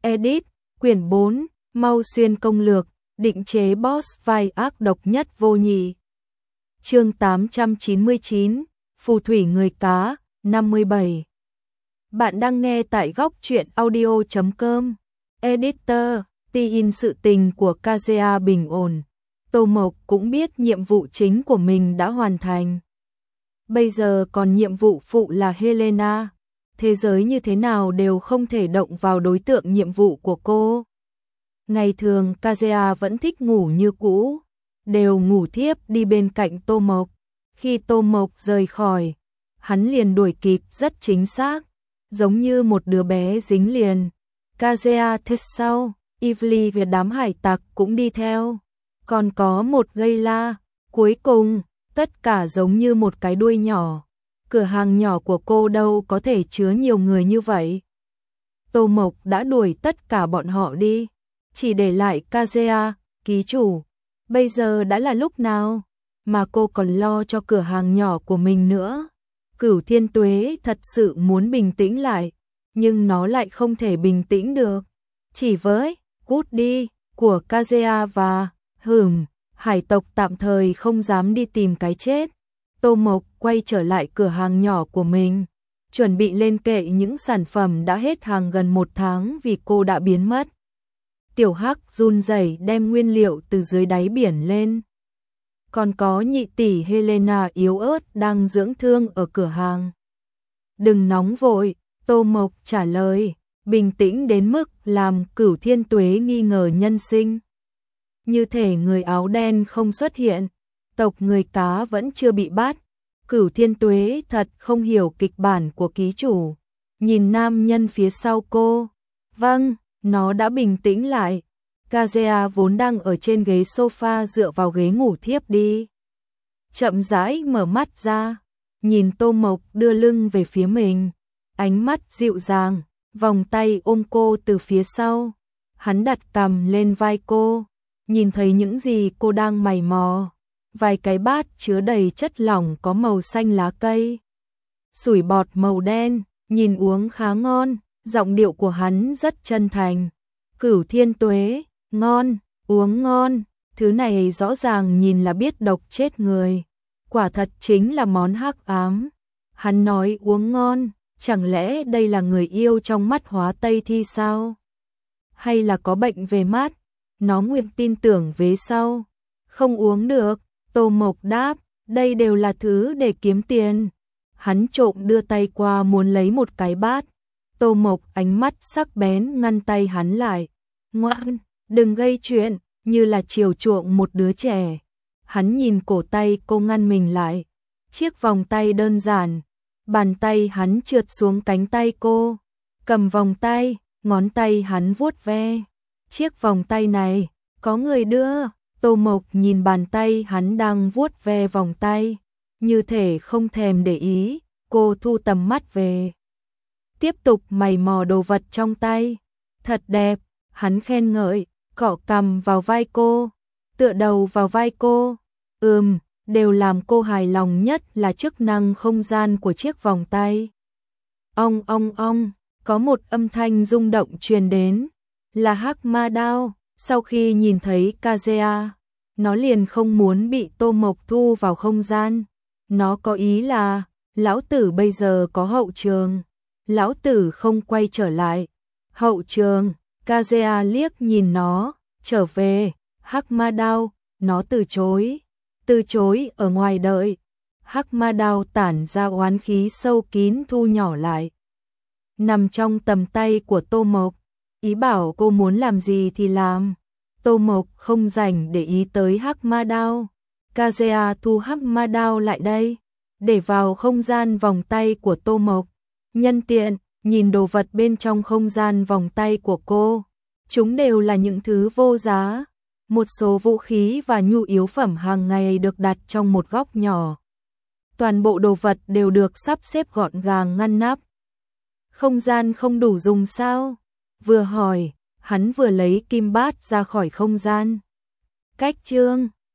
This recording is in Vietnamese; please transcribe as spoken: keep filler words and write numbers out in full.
Edit, quyển bốn, Mau Xuyên công lược, định chế boss vai ác độc nhất vô nhị. Chương tám trăm chín mươi chín, Phù thủy người cá, năm mươi bảy. Bạn đang nghe tại góc truyện audio chấm com. Editor, tin sự tình của Kazuya bình ổn. Tô Mộc cũng biết nhiệm vụ chính của mình đã hoàn thành. Bây giờ còn nhiệm vụ phụ là Helena. Thế giới như thế nào đều không thể động vào đối tượng nhiệm vụ của cô. Ngày thường Kazuya vẫn thích ngủ như cũ, đều ngủ thiếp đi bên cạnh Tô Mộc. Khi Tô Mộc rời khỏi, hắn liền đuổi kịp rất chính xác, giống như một đứa bé dính liền. Kazuya theo sau, Ivy và đám hải tặc cũng đi theo. Còn có một gây la, cuối cùng, tất cả giống như một cái đuôi nhỏ. Cửa hàng nhỏ của cô đâu có thể chứa nhiều người như vậy. Tô Mộc đã đuổi tất cả bọn họ đi, chỉ để lại Kazuya, ký chủ. Bây giờ đã là lúc nào mà cô còn lo cho cửa hàng nhỏ của mình nữa. Cửu Thiên Tuế thật sự muốn bình tĩnh lại, nhưng nó lại không thể bình tĩnh được. Chỉ với cút đi của Kazuya và hửm, hải tộc tạm thời không dám đi tìm cái chết. Tô Mộc quay trở lại cửa hàng nhỏ của mình, chuẩn bị lên kệ những sản phẩm đã hết hàng gần một tháng vì cô đã biến mất. Tiểu Hắc run rẩy đem nguyên liệu từ dưới đáy biển lên. Còn có nhị tỷ Helena yếu ớt đang dưỡng thương ở cửa hàng. Đừng nóng vội, Tô Mộc trả lời, bình tĩnh đến mức làm Cửu Thiên Tuế nghi ngờ nhân sinh. Như thể người áo đen không xuất hiện, tộc người cá vẫn chưa bị bắt. Cửu Thiên Tuế thật không hiểu kịch bản của ký chủ. Nhìn nam nhân phía sau cô. Vâng, nó đã bình tĩnh lại. Kazuya vốn đang ở trên ghế sofa dựa vào ghế ngủ thiếp đi. Chậm rãi mở mắt ra, nhìn Tô Mộc đưa lưng về phía mình. Ánh mắt dịu dàng, vòng tay ôm cô từ phía sau. Hắn đặt cằm lên vai cô, nhìn thấy những gì cô đang mày mò. Vài cái bát chứa đầy chất lỏng có màu xanh lá cây, sủi bọt màu đen, nhìn uống khá ngon, giọng điệu của hắn rất chân thành. Cửu Thiên Tuế, ngon, uống ngon, thứ này rõ ràng nhìn là biết độc chết người. Quả thật chính là món hắc ám. Hắn nói uống ngon, chẳng lẽ đây là người yêu trong mắt Hóa Tây Thi sao? Hay là có bệnh về mắt? Nó nguyện tin tưởng vế sau. Không uống được. Tô Mộc đáp, đây đều là thứ để kiếm tiền. Hắn trộm đưa tay qua muốn lấy một cái bát. Tô Mộc ánh mắt sắc bén ngăn tay hắn lại. Ngoan, đừng gây chuyện, như là chiều chuộng một đứa trẻ. Hắn nhìn cổ tay cô ngăn mình lại. Chiếc vòng tay đơn giản. Bàn tay hắn trượt xuống cánh tay cô. Cầm vòng tay, ngón tay hắn vuốt ve. Chiếc vòng tay này, có người đưa. Tô Mộc nhìn bàn tay hắn đang vuốt ve vòng tay, như thể không thèm để ý, cô thu tầm mắt về. Tiếp tục mày mò đồ vật trong tay. Thật đẹp, hắn khen ngợi, cọ cằm vào vai cô, tựa đầu vào vai cô. Ừm, đều làm cô hài lòng nhất là chức năng không gian của chiếc vòng tay. Ong ong ong, có một âm thanh rung động truyền đến, là Hắc Ma Đao. Sau khi nhìn thấy Kazuya, nó liền không muốn bị Tô Mộc thu vào không gian. Nó có ý là, lão tử bây giờ có hậu trường, lão tử không quay trở lại. Hậu trường, Kazuya liếc nhìn nó, trở về, Hắc Ma Đao, nó từ chối, từ chối ở ngoài đợi. Hắc Ma Đao tản ra oán khí sâu kín thu nhỏ lại, nằm trong tầm tay của Tô Mộc. Ý bảo cô muốn làm gì thì làm. Tô Mộc không rảnh để ý tới Hắc Ma Đao. Kazuya thu Hắc Ma Đao lại đây, để vào không gian vòng tay của Tô Mộc. Nhân tiện, nhìn đồ vật bên trong không gian vòng tay của cô. Chúng đều là những thứ vô giá. Một số vũ khí và nhu yếu phẩm hàng ngày được đặt trong một góc nhỏ. Toàn bộ đồ vật đều được sắp xếp gọn gàng ngăn nắp. Không gian không đủ dùng sao? Vừa hỏi, hắn vừa lấy kim bát ra khỏi không gian. Cách chương